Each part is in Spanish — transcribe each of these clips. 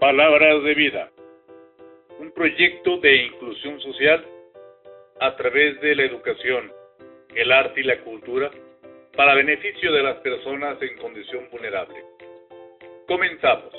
Palabras de Vida, un proyecto de inclusión social a través de la educación, el arte y la cultura para beneficio de las personas en condición vulnerable. Comenzamos.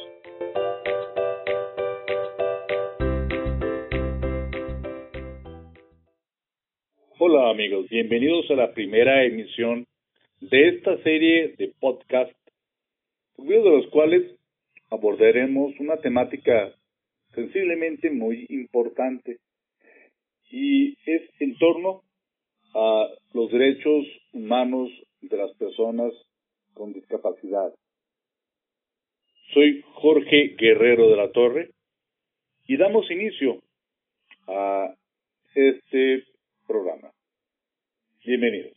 Hola amigos, bienvenidos a la primera emisión de esta serie de podcast, por medio de los cuales abordaremos una temática sensiblemente muy importante y es en torno a los derechos humanos de las personas con discapacidad. Soy Jorge Guerrero de la Torre y damos inicio a este programa. Bienvenidos.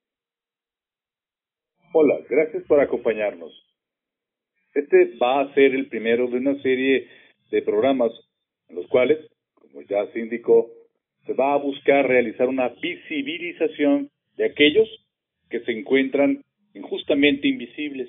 Hola, gracias por acompañarnos. Este va a ser el primero de una serie de programas en los cuales, como ya se indicó, se va a buscar realizar una visibilización de aquellos que se encuentran injustamente invisibles.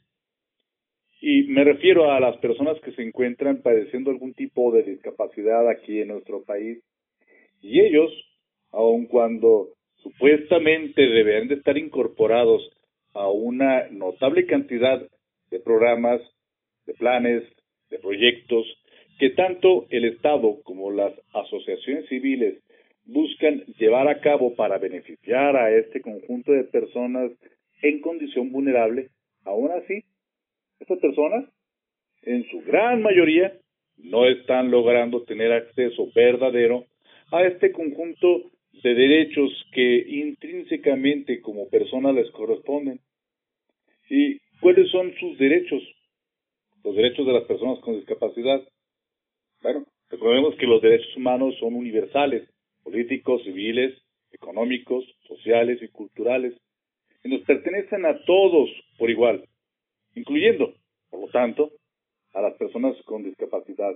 Y me refiero a las personas que se encuentran padeciendo algún tipo de discapacidad aquí en nuestro país. Y ellos, aun cuando supuestamente deberían de estar incorporados a una notable cantidad de programas, de planes, de proyectos, que tanto el Estado como las asociaciones civiles buscan llevar a cabo para beneficiar a este conjunto de personas en condición vulnerable, aún así, estas personas, en su gran mayoría, no están logrando tener acceso verdadero a este conjunto de derechos que intrínsecamente como personas les corresponden. ¿Y cuáles son sus derechos? Los derechos de las personas con discapacidad. Bueno, recordemos que los derechos humanos son universales, políticos, civiles, económicos, sociales y culturales, y nos pertenecen a todos por igual, incluyendo, por lo tanto, a las personas con discapacidad.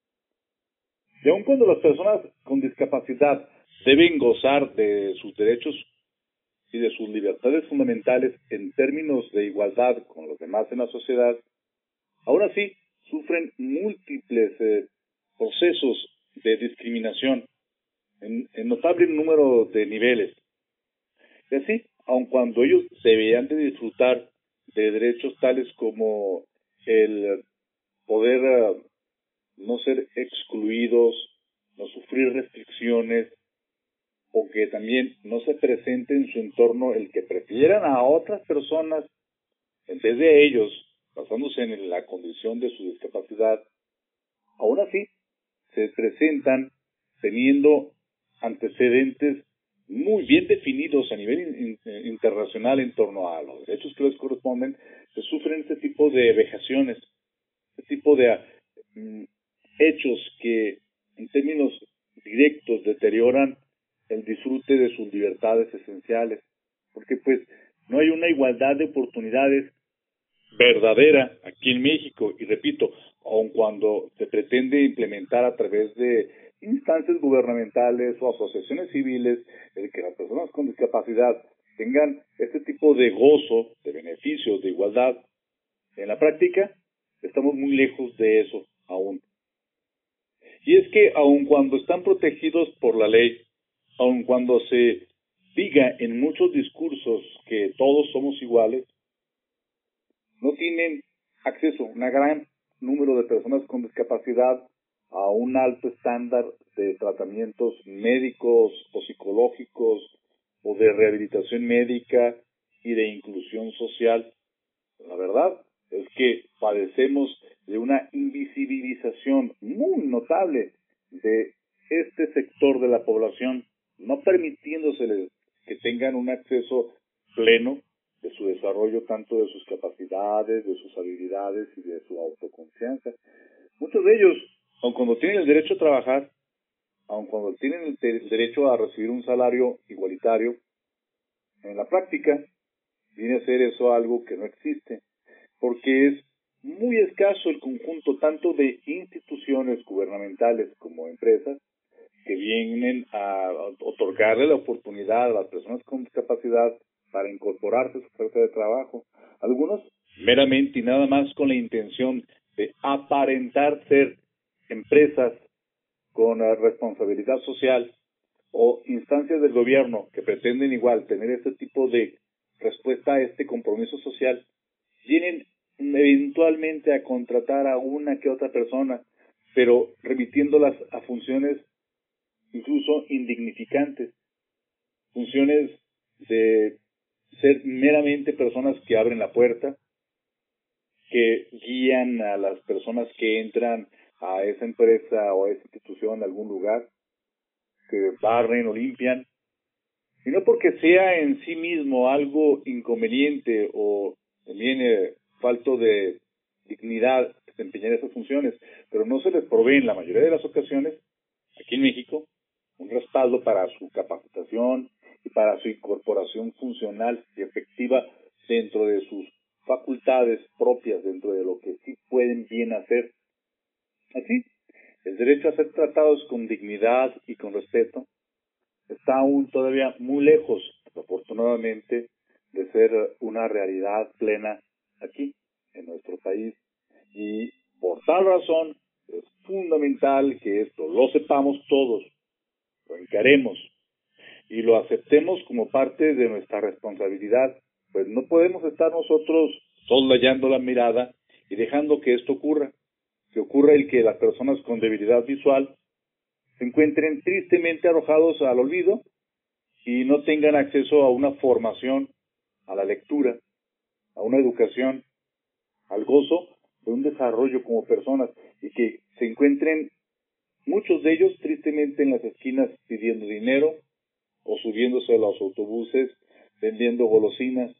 Y aun cuando las personas con discapacidad deben gozar de sus derechos y de sus libertades fundamentales en términos de igualdad con los demás en la sociedad, aún así sufren múltiples procesos de discriminación en notable número de niveles. Y así, aun cuando ellos deberían de disfrutar de derechos tales como el poder no ser excluidos, no sufrir restricciones, o que también no se presente en su entorno el que prefieran a otras personas en vez de ellos, basándose en la condición de su discapacidad, aún así se presentan teniendo antecedentes muy bien definidos a nivel internacional en torno a los derechos que les corresponden. Se sufren este tipo de vejaciones, este tipo de hechos que en términos directos deterioran el disfrute de sus libertades esenciales, porque pues no hay una igualdad de oportunidades verdadera aquí en México, y repito, aun cuando se pretende implementar a través de instancias gubernamentales o asociaciones civiles el que las personas con discapacidad tengan este tipo de gozo, de beneficios, de igualdad, en la práctica estamos muy lejos de eso aún. Y es que aun cuando están protegidos por la ley, aun cuando se diga en muchos discursos que todos somos iguales, no tienen acceso un gran número de personas con discapacidad a un alto estándar de tratamientos médicos o psicológicos o de rehabilitación médica y de inclusión social. La verdad es que padecemos de una invisibilización muy notable de este sector de la población, no permitiéndoseles que tengan un acceso pleno de su desarrollo, tanto de sus capacidades, de sus habilidades y de su autoconfianza. Muchos de ellos, aun cuando tienen el derecho a trabajar, aun cuando tienen el derecho a recibir un salario igualitario, en la práctica viene a ser eso algo que no existe, porque es muy escaso el conjunto tanto de instituciones gubernamentales como empresas que vienen a otorgarle la oportunidad a las personas con discapacidad para incorporarse a su fuerza de trabajo. Algunos meramente y nada más con la intención de aparentar ser empresas con responsabilidad social o instancias del gobierno que pretenden igual tener este tipo de respuesta a este compromiso social, vienen eventualmente a contratar a una que otra persona, pero remitiéndolas a funciones incluso indignificantes, funciones de ser meramente personas que abren la puerta, que guían a las personas que entran a esa empresa o a esa institución, a algún lugar, que barren o limpian, y no porque sea en sí mismo algo inconveniente o también falto de dignidad desempeñar esas funciones, pero no se les provee en la mayoría de las ocasiones, aquí en México, un respaldo para su capacitación y para su incorporación funcional y efectiva dentro de sus facultades propias, dentro de lo que sí pueden bien hacer. Así, el derecho a ser tratados con dignidad y con respeto está aún todavía muy lejos, afortunadamente, de ser una realidad plena aquí, en nuestro país. Y por tal razón, es fundamental que esto lo sepamos todos, lo encaremos y lo aceptemos como parte de nuestra responsabilidad, pues no podemos estar nosotros soslayando la mirada y dejando que esto ocurra, que ocurra el que las personas con debilidad visual se encuentren tristemente arrojados al olvido y no tengan acceso a una formación, a la lectura, a una educación, al gozo de un desarrollo como personas, y que se encuentren muchos de ellos tristemente en las esquinas pidiendo dinero o subiéndose a los autobuses vendiendo golosinas.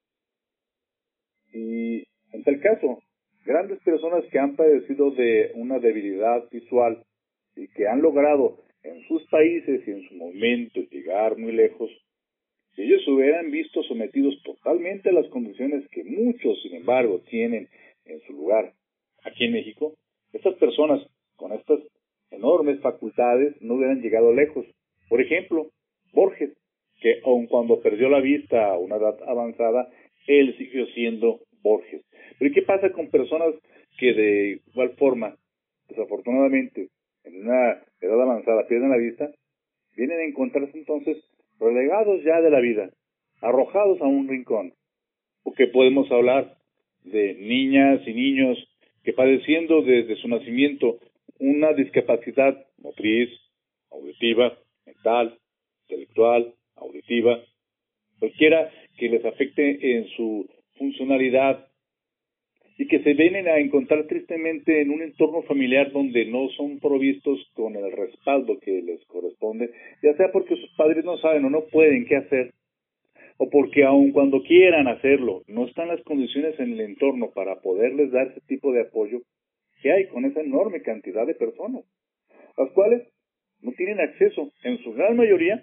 Y en tal caso, grandes personas que han padecido de una debilidad visual y que han logrado en sus países y en su momento llegar muy lejos, si ellos se hubieran visto sometidos totalmente a las condiciones que muchos, sin embargo, tienen en su lugar aquí en México, estas personas con estas enormes facultades no hubieran llegado lejos. Por ejemplo, Borges, que aun cuando perdió la vista a una edad avanzada, él siguió siendo Borges. Pero ¿y qué pasa con personas que de igual forma, desafortunadamente, en una edad avanzada pierden la vista? Vienen a encontrarse entonces relegados ya de la vida, arrojados a un rincón. Porque podemos hablar de niñas y niños que padeciendo desde su nacimiento una discapacidad motriz, auditiva, mental, intelectual, auditiva, cualquiera que les afecte en su funcionalidad y que se vienen a encontrar tristemente en un entorno familiar donde no son provistos con el respaldo que les corresponde, ya sea porque sus padres no saben o no pueden qué hacer, o porque aun cuando quieran hacerlo, no están las condiciones en el entorno para poderles dar ese tipo de apoyo que hay con esa enorme cantidad de personas, las cuales no tienen acceso, en su gran mayoría,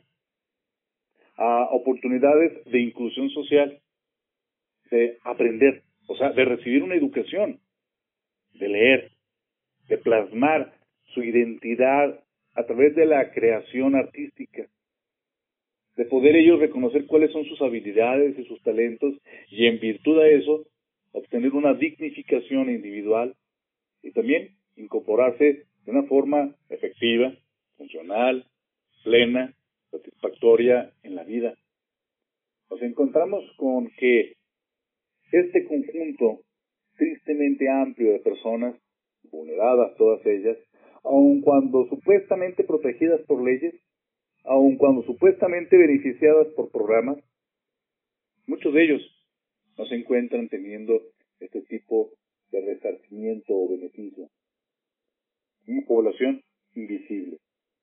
a oportunidades de inclusión social, de aprender, o sea, de recibir una educación, de leer, de plasmar su identidad a través de la creación artística, de poder ellos reconocer cuáles son sus habilidades y sus talentos y en virtud de eso obtener una dignificación individual y también incorporarse de una forma efectiva, funcional, plena, satisfactoria en la vida. Nos encontramos con que este conjunto tristemente amplio de personas, vulneradas todas ellas, aun cuando supuestamente protegidas por leyes, aun cuando supuestamente beneficiadas por programas, muchos de ellos no se encuentran teniendo este tipo de resarcimiento o beneficio. Una población invisible.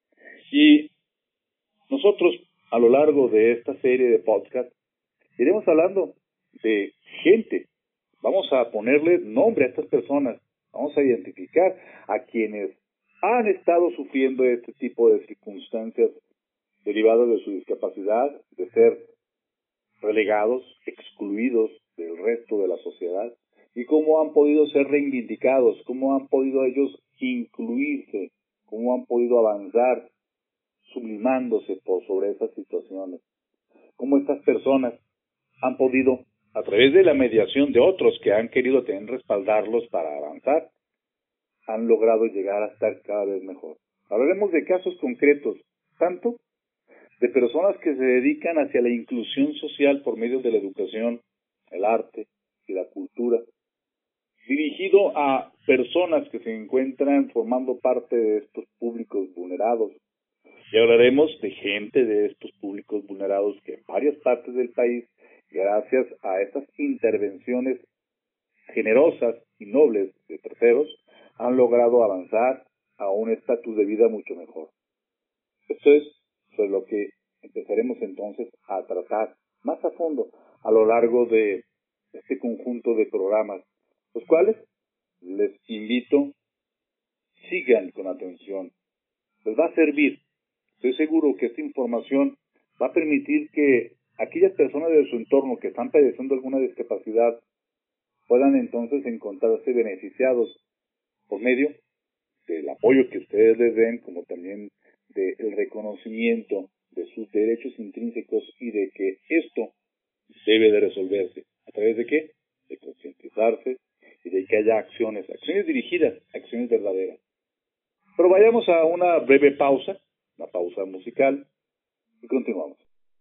Y nosotros, a lo largo de esta serie de podcasts, iremos hablando de gente. Vamos a ponerle nombre a estas personas. Vamos a identificar a quienes han estado sufriendo este tipo de circunstancias derivadas de su discapacidad, de ser relegados, excluidos del resto de la sociedad, y cómo han podido ser reivindicados, cómo han podido ellos incluirse, cómo han podido avanzar sublimándose por sobre esas situaciones, cómo estas personas han podido, a través de la mediación de otros que han querido también respaldarlos para avanzar, han logrado llegar a estar cada vez mejor. Hablaremos de casos concretos, tanto de personas que se dedican hacia la inclusión social por medio de la educación, el arte y la cultura, dirigido a personas que se encuentran formando parte de estos públicos vulnerados. Y hablaremos de gente de estos públicos vulnerados que en varias partes del país, gracias a estas intervenciones generosas y nobles de terceros, han logrado avanzar a un estatus de vida mucho mejor. Esto es sobre lo que empezaremos entonces a tratar más a fondo a lo largo de este conjunto de programas, los cuales les invito sigan con atención. Les va a servir. Estoy seguro que esta información va a permitir que aquellas personas de su entorno que están padeciendo alguna discapacidad puedan entonces encontrarse beneficiados por medio del apoyo que ustedes les den, como también del reconocimiento de sus derechos intrínsecos y de que esto debe de resolverse. ¿A través de qué? De concientizarse y de que haya acciones dirigidas, acciones verdaderas. Pero vayamos a una breve pausa, una pausa musical, y continuamos.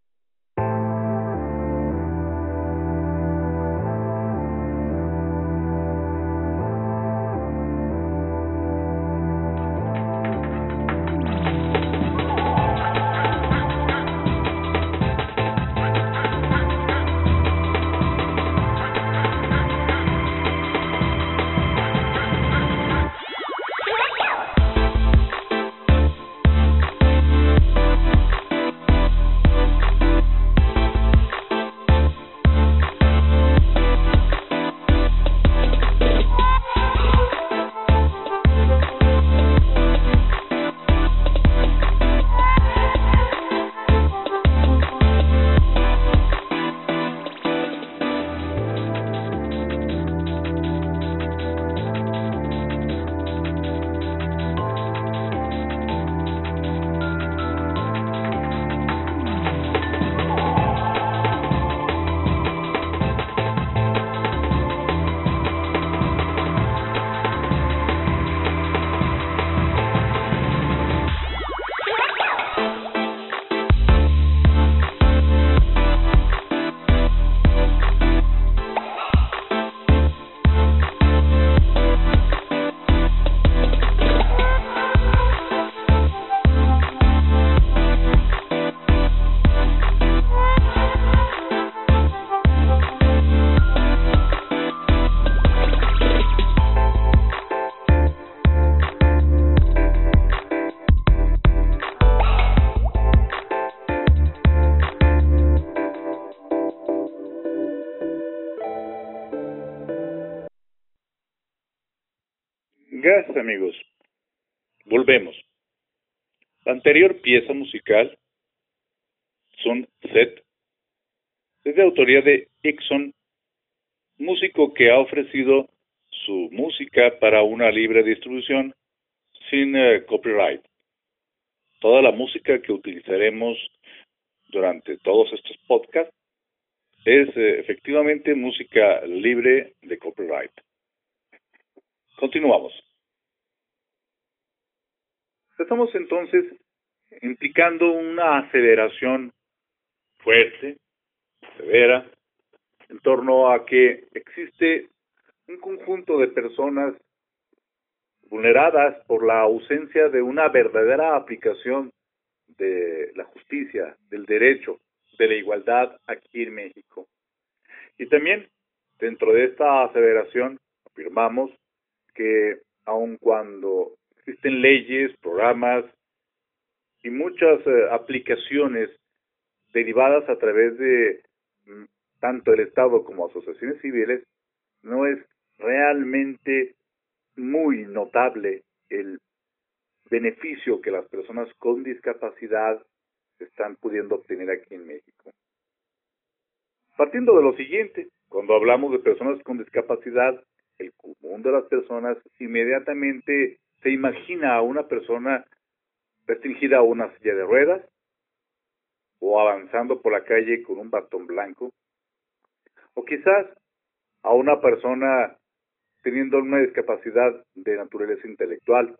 Gracias, amigos. Volvemos. La anterior pieza musical, Sunset, es de autoría de Ixon, músico que ha ofrecido su música para una libre distribución sin copyright. Toda la música que utilizaremos durante todos estos podcasts es efectivamente música libre de copyright. Continuamos. Estamos entonces implicando una aceleración fuerte, severa, en torno a que existe un conjunto de personas vulneradas por la ausencia de una verdadera aplicación de la justicia, del derecho, de la igualdad aquí en México. Y también, dentro de esta aseveración, afirmamos que aun cuando existen leyes, programas y muchas aplicaciones derivadas a través de tanto el Estado como asociaciones civiles, no es realmente muy notable el beneficio que las personas con discapacidad están pudiendo obtener aquí en México. Partiendo de lo siguiente, cuando hablamos de personas con discapacidad, el común de las personas inmediatamente se imagina a una persona restringida a una silla de ruedas o avanzando por la calle con un bastón blanco, o quizás a una persona teniendo una discapacidad de naturaleza intelectual.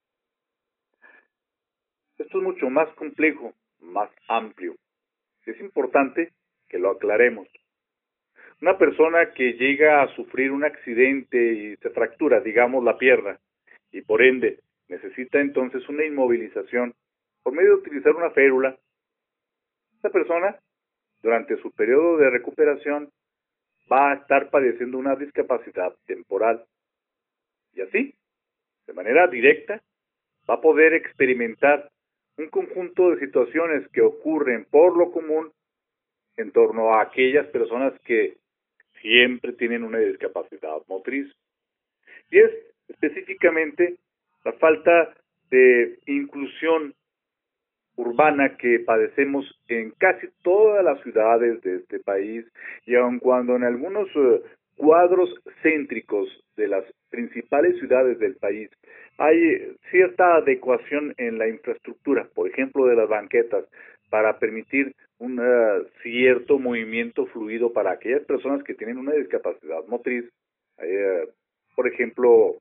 Esto es mucho más complejo, más amplio. Es importante que lo aclaremos. Una persona que llega a sufrir un accidente y se fractura, digamos, la pierna, y por ende necesita entonces una inmovilización por medio de utilizar una férula, esta persona, durante su periodo de recuperación, va a estar padeciendo una discapacidad temporal. Y así, de manera directa, va a poder experimentar un conjunto de situaciones que ocurren por lo común en torno a aquellas personas que siempre tienen una discapacidad motriz. Y es específicamente la falta de inclusión urbana que padecemos en casi todas las ciudades de este país, y aun cuando en algunos cuadros céntricos de las principales ciudades del país hay cierta adecuación en la infraestructura, por ejemplo de las banquetas, para permitir un cierto movimiento fluido para aquellas personas que tienen una discapacidad motriz, por ejemplo,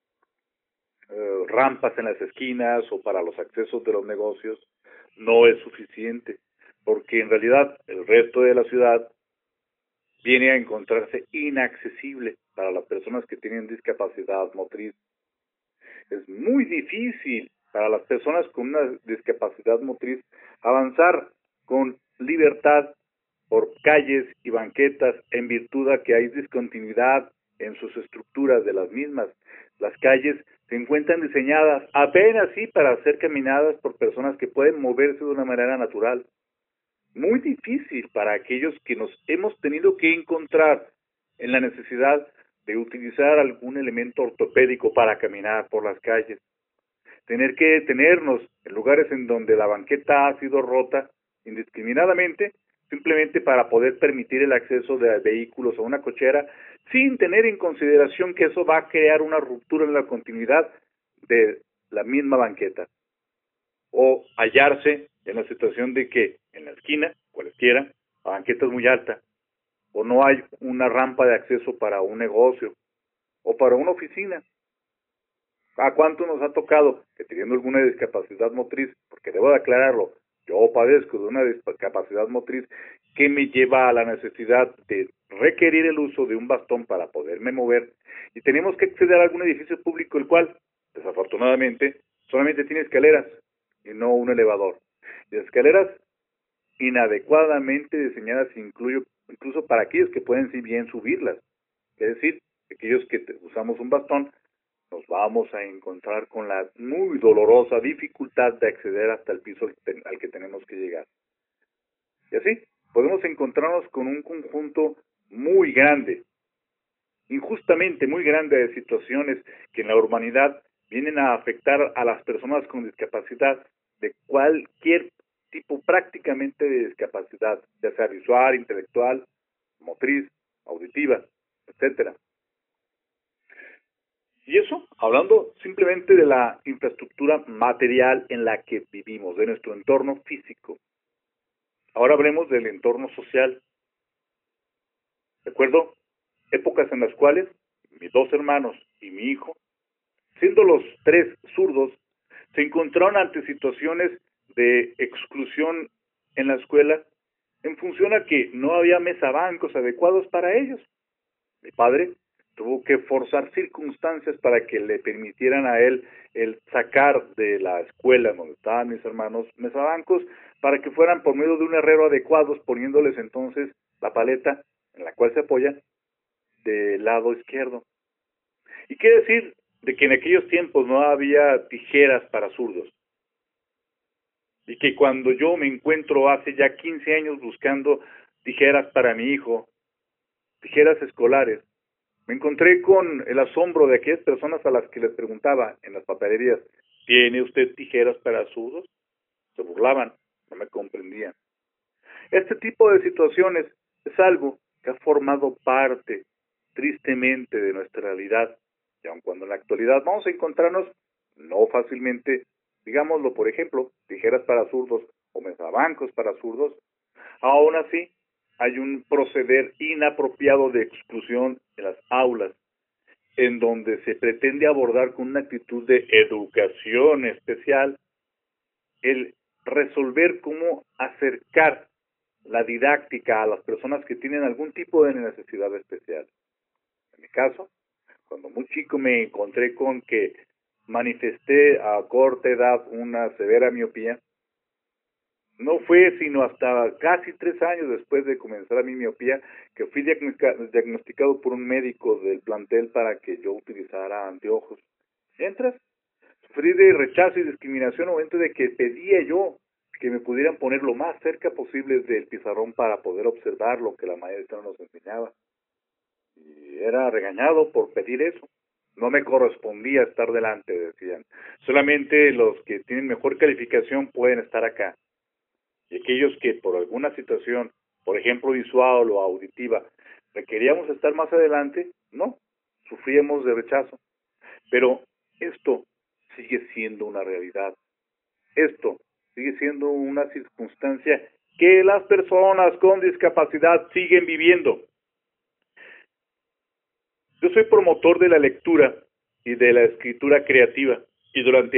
rampas en las esquinas o para los accesos de los negocios, no es suficiente, porque en realidad el resto de la ciudad viene a encontrarse inaccesible para las personas que tienen discapacidad motriz. Es muy difícil para las personas con una discapacidad motriz avanzar con libertad por calles y banquetas en virtud de que hay discontinuidad en sus estructuras de las mismas. Las calles se encuentran diseñadas apenas sí para ser caminadas por personas que pueden moverse de una manera natural. Muy difícil para aquellos que nos hemos tenido que encontrar en la necesidad de utilizar algún elemento ortopédico para caminar por las calles. Tener que detenernos en lugares en donde la banqueta ha sido rota indiscriminadamente, simplemente para poder permitir el acceso de vehículos a una cochera, sin tener en consideración que eso va a crear una ruptura en la continuidad de la misma banqueta. O hallarse en la situación de que en la esquina, cualesquiera, la banqueta es muy alta, o no hay una rampa de acceso para un negocio, o para una oficina. ¿A cuánto nos ha tocado que teniendo alguna discapacidad motriz, porque debo de aclararlo, yo padezco de una discapacidad motriz que me lleva a la necesidad de requerir el uso de un bastón para poderme mover, y tenemos que acceder a algún edificio público el cual, desafortunadamente, solamente tiene escaleras y no un elevador? Y escaleras inadecuadamente diseñadas incluso para aquellos que pueden sí bien subirlas. Es decir, aquellos que usamos un bastón, nos vamos a encontrar con la muy dolorosa dificultad de acceder hasta el piso al que tenemos que llegar. Y así, podemos encontrarnos con un conjunto muy grande, injustamente muy grande, de situaciones que en la urbanidad vienen a afectar a las personas con discapacidad de cualquier tipo prácticamente de discapacidad, ya sea visual, intelectual, motriz, auditiva, etcétera. Y eso, hablando simplemente de la infraestructura material en la que vivimos, de nuestro entorno físico. Ahora hablemos del entorno social. Recuerdo épocas en las cuales mis dos hermanos y mi hijo, siendo los tres zurdos, se encontraron ante situaciones de exclusión en la escuela en función a que no había mesabancos adecuados para ellos. Mi padre tuvo que forzar circunstancias para que le permitieran a él el sacar de la escuela donde estaban mis hermanos mesabancos para que fueran por medio de un herrero adecuados, poniéndoles entonces la paleta en la cual se apoya del lado izquierdo. ¿Y qué decir de que en aquellos tiempos no había tijeras para zurdos? Y que cuando yo me encuentro hace ya 15 años buscando tijeras para mi hijo, tijeras escolares, me encontré con el asombro de aquellas personas a las que les preguntaba en las papelerías, ¿tiene usted tijeras para zurdos? Se burlaban, no me comprendían. Este tipo de situaciones es algo que ha formado parte, tristemente, de nuestra realidad, y aun cuando en la actualidad vamos a encontrarnos, no fácilmente, digámoslo por ejemplo, tijeras para zurdos o mesabancos para zurdos, aún así hay un proceder inapropiado de exclusión en las aulas en donde se pretende abordar con una actitud de educación especial el resolver cómo acercar la didáctica a las personas que tienen algún tipo de necesidad especial. En mi caso, cuando muy chico me encontré con que manifesté a corta edad una severa miopía, no fue sino hasta casi 3 años después de comenzar a mi miopía que fui diagnosticado por un médico del plantel para que yo utilizara anteojos. Mientras, sufrí de rechazo y discriminación al momento de que pedía yo que me pudieran poner lo más cerca posible del pizarrón para poder observar lo que la maestra nos enseñaba. Y era regañado por pedir eso. No me correspondía estar delante, decían. Solamente los que tienen mejor calificación pueden estar acá. Y aquellos que por alguna situación, por ejemplo visual o auditiva, requeríamos estar más adelante, no, sufríamos de rechazo. Pero esto sigue siendo una realidad. Esto sigue siendo una circunstancia que las personas con discapacidad siguen viviendo. Yo soy promotor de la lectura y de la escritura creativa y durante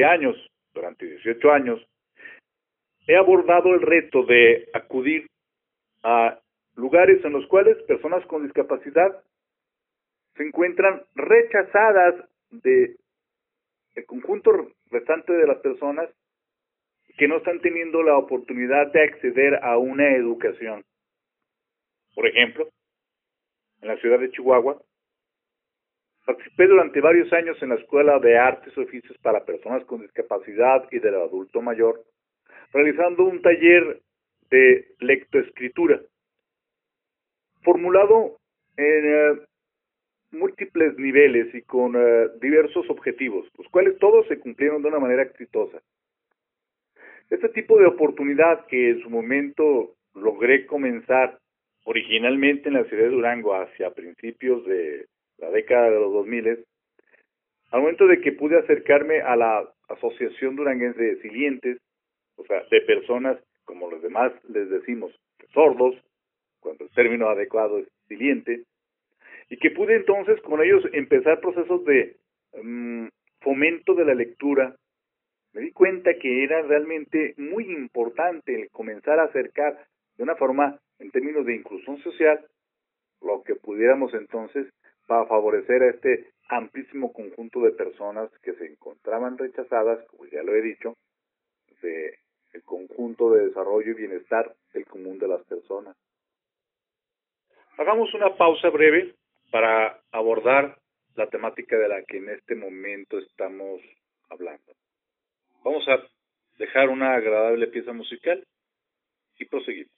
18 años, he abordado el reto de acudir a lugares en los cuales personas con discapacidad se encuentran rechazadas del conjunto restante de las personas que no están teniendo la oportunidad de acceder a una educación. Por ejemplo, en la ciudad de Chihuahua, participé durante varios años en la Escuela de Artes y Oficios para Personas con Discapacidad y del Adulto Mayor, realizando un taller de lectoescritura, formulado en múltiples niveles y con diversos objetivos, los cuales todos se cumplieron de una manera exitosa. Este tipo de oportunidad que en su momento logré comenzar originalmente en la ciudad de Durango hacia principios de la década de los 2000, al momento de que pude acercarme a la Asociación Duranguense de Silientes, o sea, de personas, como los demás les decimos, sordos, cuando el término adecuado es siliente, y que pude entonces con ellos empezar procesos de fomento de la lectura. Me di cuenta que era realmente muy importante el comenzar a acercar de una forma, en términos de inclusión social, lo que pudiéramos entonces para favorecer a este amplísimo conjunto de personas que se encontraban rechazadas, como ya lo he dicho, de el conjunto de desarrollo y bienestar del común de las personas. Hagamos una pausa breve para abordar la temática de la que en este momento estamos hablando. Vamos a dejar una agradable pieza musical y proseguimos.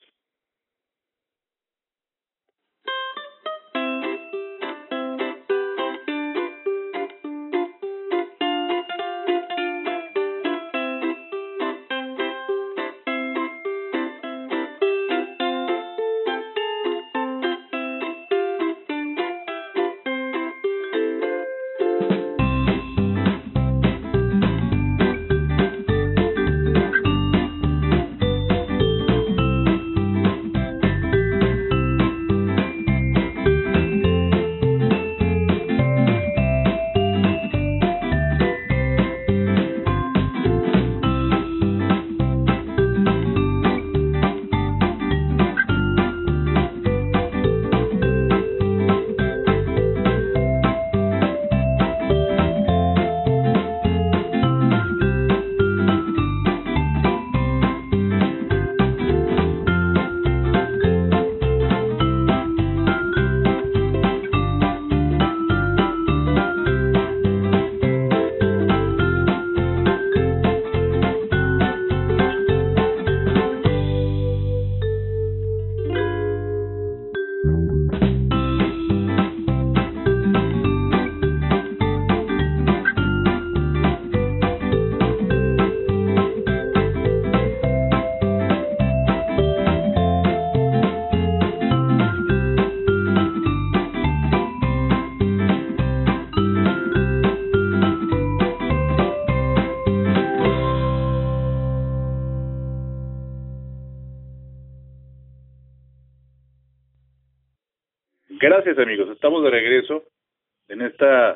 Gracias amigos, estamos de regreso en esta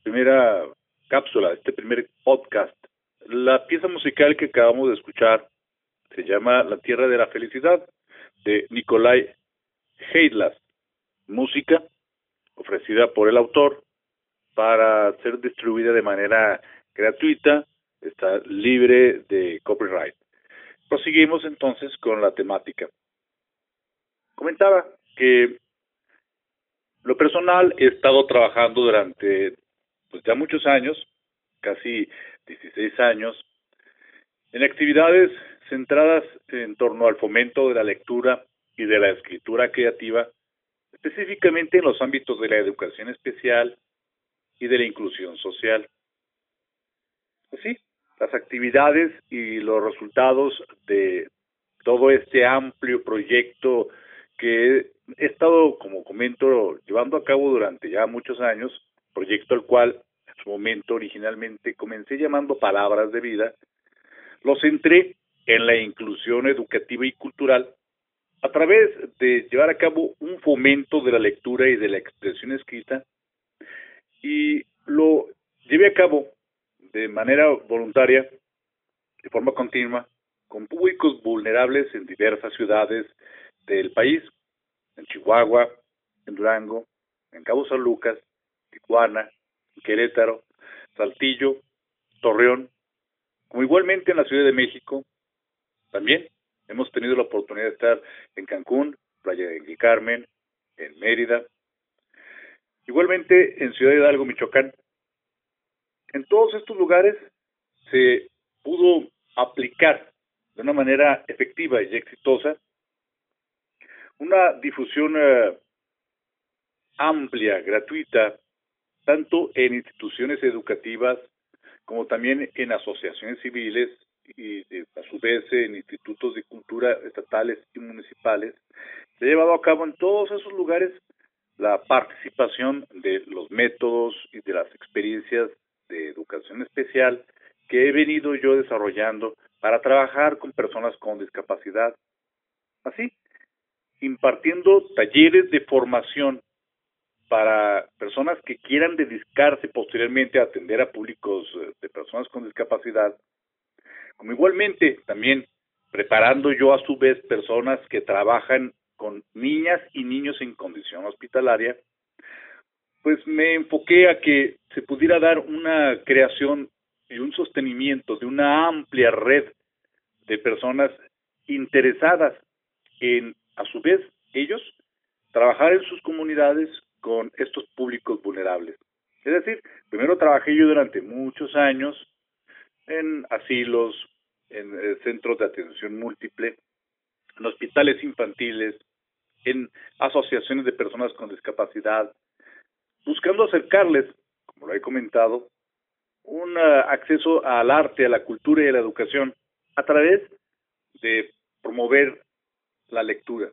primera cápsula, este primer podcast. La pieza musical que acabamos de escuchar se llama La Tierra de la Felicidad, de Nikolai Heidlas, música ofrecida por el autor para ser distribuida de manera gratuita, está libre de copyright. Proseguimos entonces con la temática. Comentaba que lo personal he estado trabajando durante ya muchos años, casi 16 años, en actividades centradas en torno al fomento de la lectura y de la escritura creativa, específicamente en los ámbitos de la educación especial y de la inclusión social. Pues sí, las actividades y los resultados de todo este amplio proyecto que he estado, como comento, llevando a cabo durante ya muchos años, proyecto al cual en su momento originalmente comencé llamando Palabras de Vida, lo centré en la inclusión educativa y cultural a través de llevar a cabo un fomento de la lectura y de la expresión escrita, y lo llevé a cabo de manera voluntaria, de forma continua, con públicos vulnerables en diversas ciudades del país, en Chihuahua, en Durango, en Cabo San Lucas, Tijuana, Querétaro, Saltillo, Torreón, como igualmente en la Ciudad de México. También hemos tenido la oportunidad de estar en Cancún, Playa del Carmen, en Mérida, igualmente en Ciudad Hidalgo, Michoacán. En todos estos lugares se pudo aplicar de una manera efectiva y exitosa una difusión amplia, gratuita, tanto en instituciones educativas como también en asociaciones civiles y a su vez en institutos de cultura estatales y municipales. Se ha llevado a cabo en todos esos lugares la participación de los métodos y de las experiencias de educación especial que he venido yo desarrollando para trabajar con personas con discapacidad. Así, impartiendo talleres de formación para personas que quieran dedicarse posteriormente a atender a públicos de personas con discapacidad, como igualmente también preparando yo a su vez personas que trabajan con niñas y niños en condición hospitalaria, pues me enfoqué a que se pudiera dar una creación y un sostenimiento de una amplia red de personas interesadas en, a su vez, ellos trabajar en sus comunidades con estos públicos vulnerables. Es decir, primero trabajé yo durante muchos años en asilos, en centros de atención múltiple, en hospitales infantiles, en asociaciones de personas con discapacidad, buscando acercarles, como lo he comentado, un acceso al arte, a la cultura y a la educación a través de promover la lectura,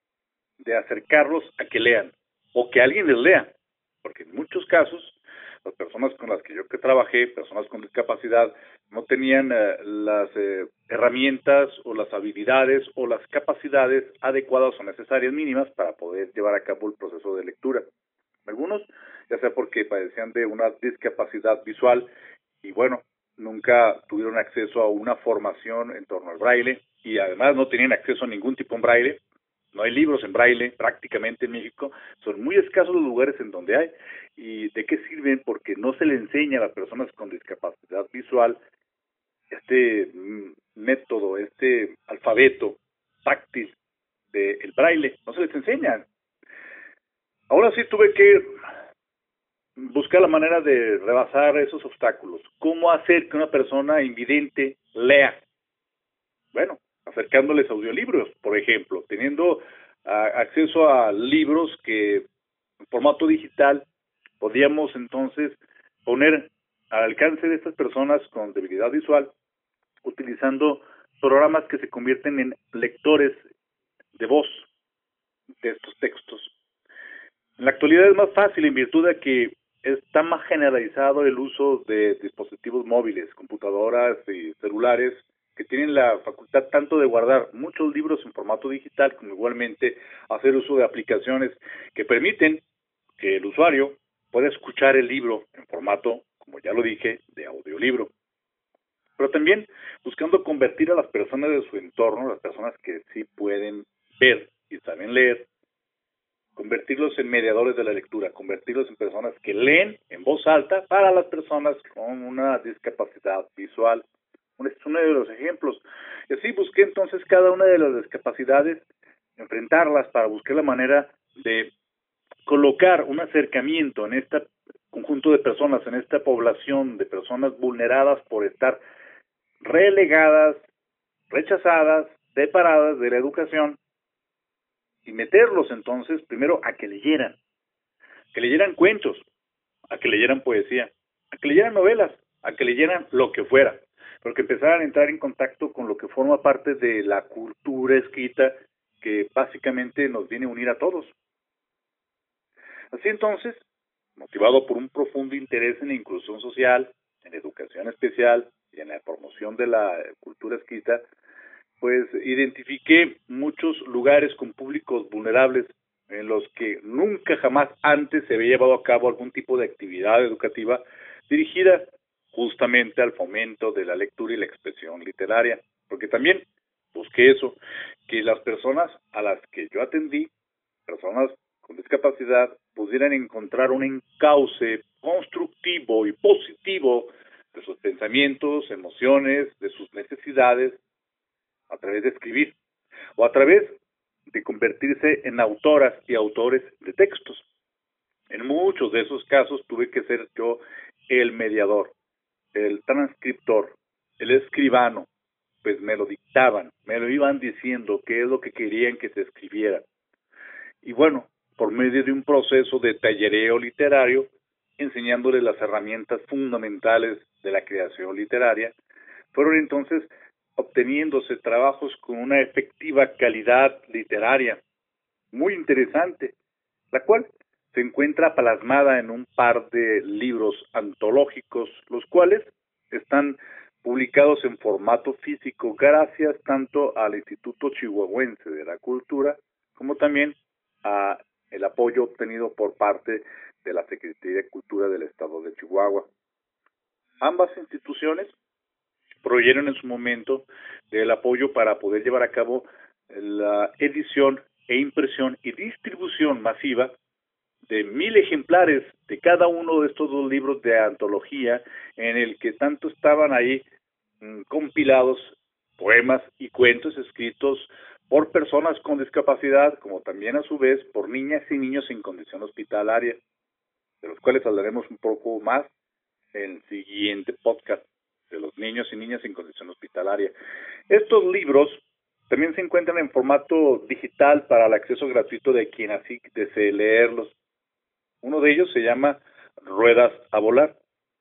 de acercarlos a que lean o que alguien les lea, porque en muchos casos las personas con las que yo trabajé, personas con discapacidad, no tenían las herramientas o las habilidades o las capacidades adecuadas o necesarias mínimas para poder llevar a cabo el proceso de lectura. Algunos, ya sea porque padecían de una discapacidad visual y bueno, nunca tuvieron acceso a una formación en torno al braille y además no tenían acceso a ningún tipo de braille. No hay libros en braille prácticamente en México, son muy escasos los lugares en donde hay. ¿Y de qué sirven? Porque no se le enseña a las personas con discapacidad visual este método, este alfabeto táctil del braille, no se les enseña. Ahora sí tuve que buscar la manera de rebasar esos obstáculos. ¿Cómo hacer que una persona invidente lea? Bueno, acercándoles audiolibros, por ejemplo, teniendo acceso a libros que en formato digital podíamos entonces poner al alcance de estas personas con debilidad visual, utilizando programas que se convierten en lectores de voz de estos textos. En la actualidad es más fácil en virtud de que está más generalizado el uso de dispositivos móviles, computadoras y celulares que tienen la facultad tanto de guardar muchos libros en formato digital como igualmente hacer uso de aplicaciones que permiten que el usuario pueda escuchar el libro en formato, como ya lo dije, de audiolibro. Pero también buscando convertir a las personas de su entorno, las personas que sí pueden ver y saben leer, convertirlos en mediadores de la lectura, convertirlos en personas que leen en voz alta para las personas con una discapacidad visual. Este es uno de los ejemplos. Y así busqué entonces cada una de las discapacidades, enfrentarlas para buscar la manera de colocar un acercamiento en este conjunto de personas, en esta población de personas vulneradas por estar relegadas, rechazadas, separadas de la educación, y meterlos entonces primero a que leyeran cuentos, a que leyeran poesía, a que leyeran novelas, a que leyeran lo que fuera, pero que empezaran a entrar en contacto con lo que forma parte de la cultura escrita que básicamente nos viene a unir a todos. Así entonces, motivado por un profundo interés en la inclusión social, en la educación especial y en la promoción de la cultura escrita, pues identifiqué muchos lugares con públicos vulnerables en los que nunca jamás antes se había llevado a cabo algún tipo de actividad educativa dirigida justamente al fomento de la lectura y la expresión literaria, porque también busqué eso, que las personas a las que yo atendí, personas con discapacidad, pudieran encontrar un encauce constructivo y positivo de sus pensamientos, emociones, de sus necesidades, a través de escribir o a través de convertirse en autoras y autores de textos. En muchos de esos casos tuve que ser yo el mediador, el transcriptor, el escribano, pues me lo dictaban, me lo iban diciendo qué es lo que querían que se escribiera. Y bueno, por medio de un proceso de tallereo literario, enseñándoles las herramientas fundamentales de la creación literaria, fueron entonces obteniéndose trabajos con una efectiva calidad literaria muy interesante, la cual se encuentra plasmada en un par de libros antológicos, los cuales están publicados en formato físico gracias tanto al Instituto Chihuahuense de la Cultura como también a el apoyo obtenido por parte de la Secretaría de Cultura del Estado de Chihuahua. Ambas instituciones proveyeron en su momento del apoyo para poder llevar a cabo la edición e impresión y distribución masiva de 1,000 ejemplares de cada uno de estos dos libros de antología, en el que tanto estaban ahí compilados poemas y cuentos escritos por personas con discapacidad, como también a su vez por niñas y niños en condición hospitalaria, de los cuales hablaremos un poco más en el siguiente podcast, de los niños y niñas en condición hospitalaria. Estos libros también se encuentran en formato digital para el acceso gratuito de quien así desee leerlos. Uno de ellos se llama Ruedas a Volar.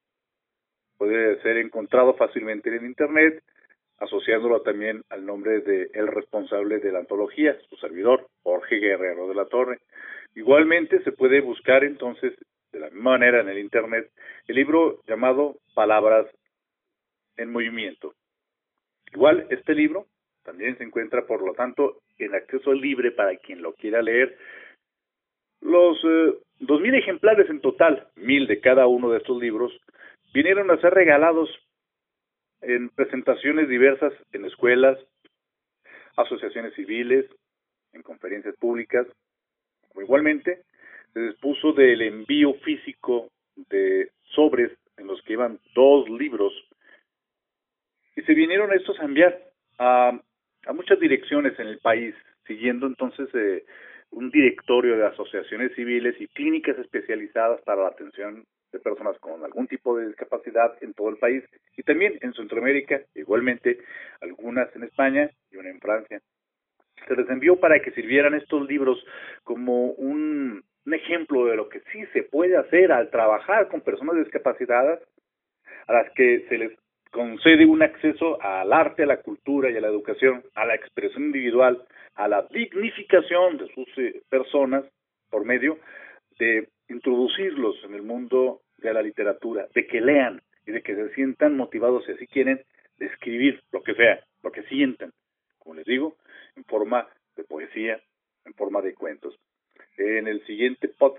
Puede ser encontrado fácilmente en internet, asociándolo también al nombre de el responsable de la antología, su servidor, Jorge Guerrero de la Torre. Igualmente se puede buscar entonces, de la misma manera en el internet, el libro llamado Palabras en Movimiento. Igual, este libro también se encuentra, por lo tanto, en acceso libre para quien lo quiera leer. Los 2,000 ejemplares en total, 1,000 de cada uno de estos libros, vinieron a ser regalados en presentaciones diversas en escuelas, asociaciones civiles, en conferencias públicas. O igualmente, se dispuso del envío físico de sobres en los que iban 2 libros y se vinieron estos a enviar a muchas direcciones en el país, siguiendo entonces un directorio de asociaciones civiles y clínicas especializadas para la atención de personas con algún tipo de discapacidad en todo el país y también en Centroamérica, igualmente algunas en España y una en Francia. Se les envió para que sirvieran estos libros como un ejemplo de lo que sí se puede hacer al trabajar con personas discapacitadas, a las que se les concede un acceso al arte, a la cultura y a la educación, a la expresión individual, a la dignificación de sus personas por medio de introducirlos en el mundo de la literatura, de que lean y de que se sientan motivados, si así quieren, de escribir lo que sea, lo que sientan, como les digo, en forma de poesía, en forma de cuentos. En el siguiente podcast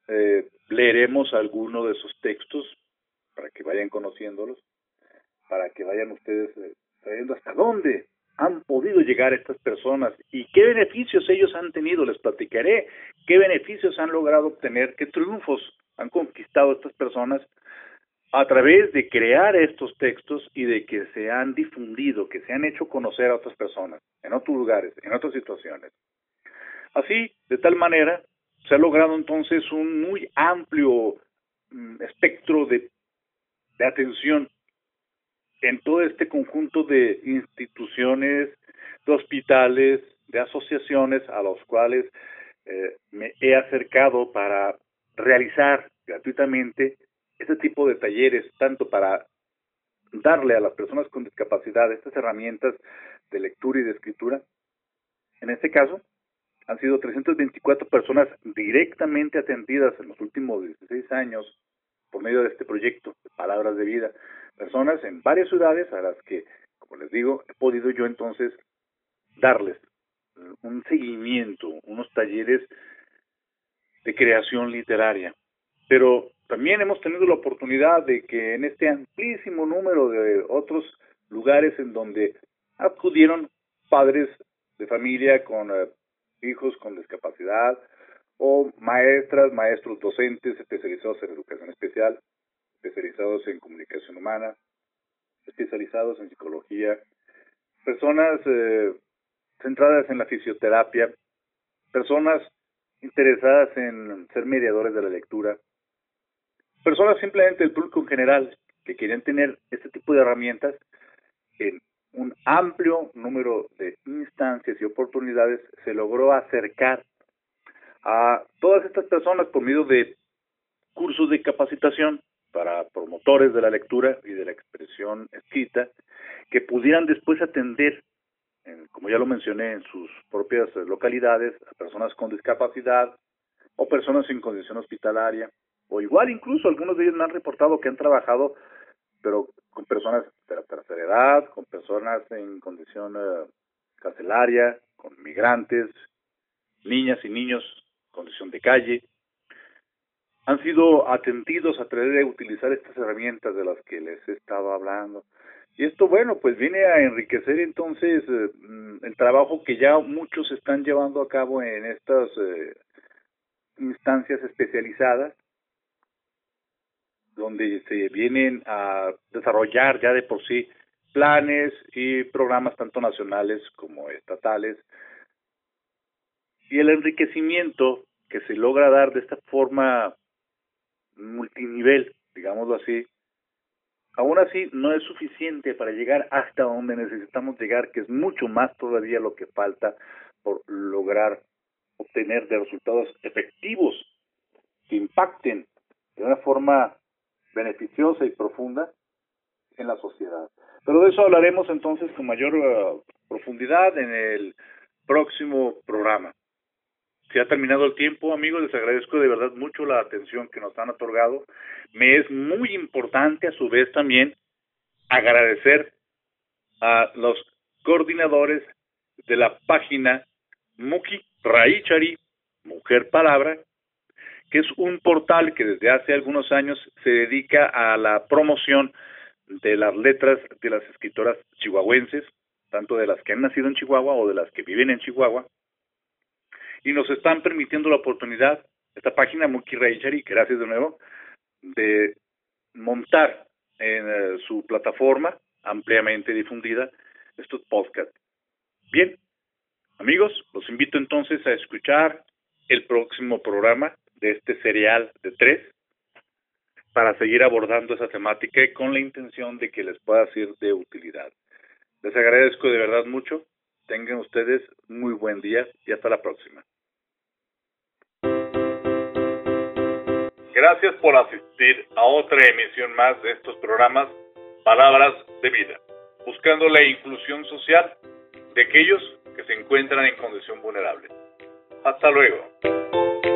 leeremos alguno de esos textos para que vayan conociéndolos, para que vayan ustedes sabiendo hasta dónde han podido llegar estas personas y qué beneficios ellos han tenido. Les platicaré qué beneficios han logrado obtener, qué triunfos han conquistado estas personas a través de crear estos textos y de que se han difundido, que se han hecho conocer a otras personas, en otros lugares, en otras situaciones. Así, de tal manera, se ha logrado entonces un muy amplio espectro de atención en todo este conjunto de instituciones, de hospitales, de asociaciones a los cuales me he acercado para realizar gratuitamente este tipo de talleres, tanto para darle a las personas con discapacidad estas herramientas de lectura y de escritura. En este caso, han sido 324 personas directamente atendidas en los últimos 16 años por medio de este proyecto de Palabras de Vida. Personas en varias ciudades a las que, como les digo, he podido yo entonces darles un seguimiento, unos talleres de creación literaria. Pero también hemos tenido la oportunidad de que en este amplísimo número de otros lugares en donde acudieron padres de familia con hijos con discapacidad o maestras, maestros docentes especializados en educación especial, especializados en comunicación humana, especializados en psicología, personas centradas en la fisioterapia, personas interesadas en ser mediadores de la lectura, personas simplemente del público en general que querían tener este tipo de herramientas en un amplio número de instancias y oportunidades. Se logró acercar a todas estas personas por medio de cursos de capacitación para promotores de la lectura y de la expresión escrita, que pudieran después atender, como ya lo mencioné, en sus propias localidades, a personas con discapacidad o personas en condición hospitalaria, o igual incluso algunos de ellos me han reportado que han trabajado, pero con personas de la tercera edad, con personas en condición carcelaria, con migrantes, niñas y niños en condición de calle. Han sido atendidos a través de utilizar estas herramientas de las que les he estado hablando. Y esto, bueno, pues viene a enriquecer entonces el trabajo que ya muchos están llevando a cabo en estas instancias especializadas, donde se vienen a desarrollar ya de por sí planes y programas tanto nacionales como estatales, y el enriquecimiento que se logra dar de esta forma multinivel, digámoslo así, aún así no es suficiente para llegar hasta donde necesitamos llegar, que es mucho más todavía lo que falta por lograr obtener de resultados efectivos que impacten de una forma beneficiosa y profunda en la sociedad. Pero de eso hablaremos entonces con mayor profundidad en el próximo programa. Se ha terminado el tiempo, amigos, les agradezco de verdad mucho la atención que nos han otorgado. Me es muy importante a su vez también agradecer a los coordinadores de la página Muki Raichari, Mujer Palabra, que es un portal que desde hace algunos años se dedica a la promoción de las letras de las escritoras chihuahuenses, tanto de las que han nacido en Chihuahua o de las que viven en Chihuahua, y nos están permitiendo la oportunidad, esta página Muki Raichari, gracias de nuevo, de montar en su plataforma ampliamente difundida estos podcasts. Bien, amigos, los invito entonces a escuchar el próximo programa de este serial de 3 para seguir abordando esa temática y con la intención de que les pueda ser de utilidad. Les agradezco de verdad mucho. Tengan ustedes muy buen día y hasta la próxima. Gracias por asistir a otra emisión más de estos programas Palabras de Vida, buscando la inclusión social de aquellos que se encuentran en condición vulnerable. Hasta luego.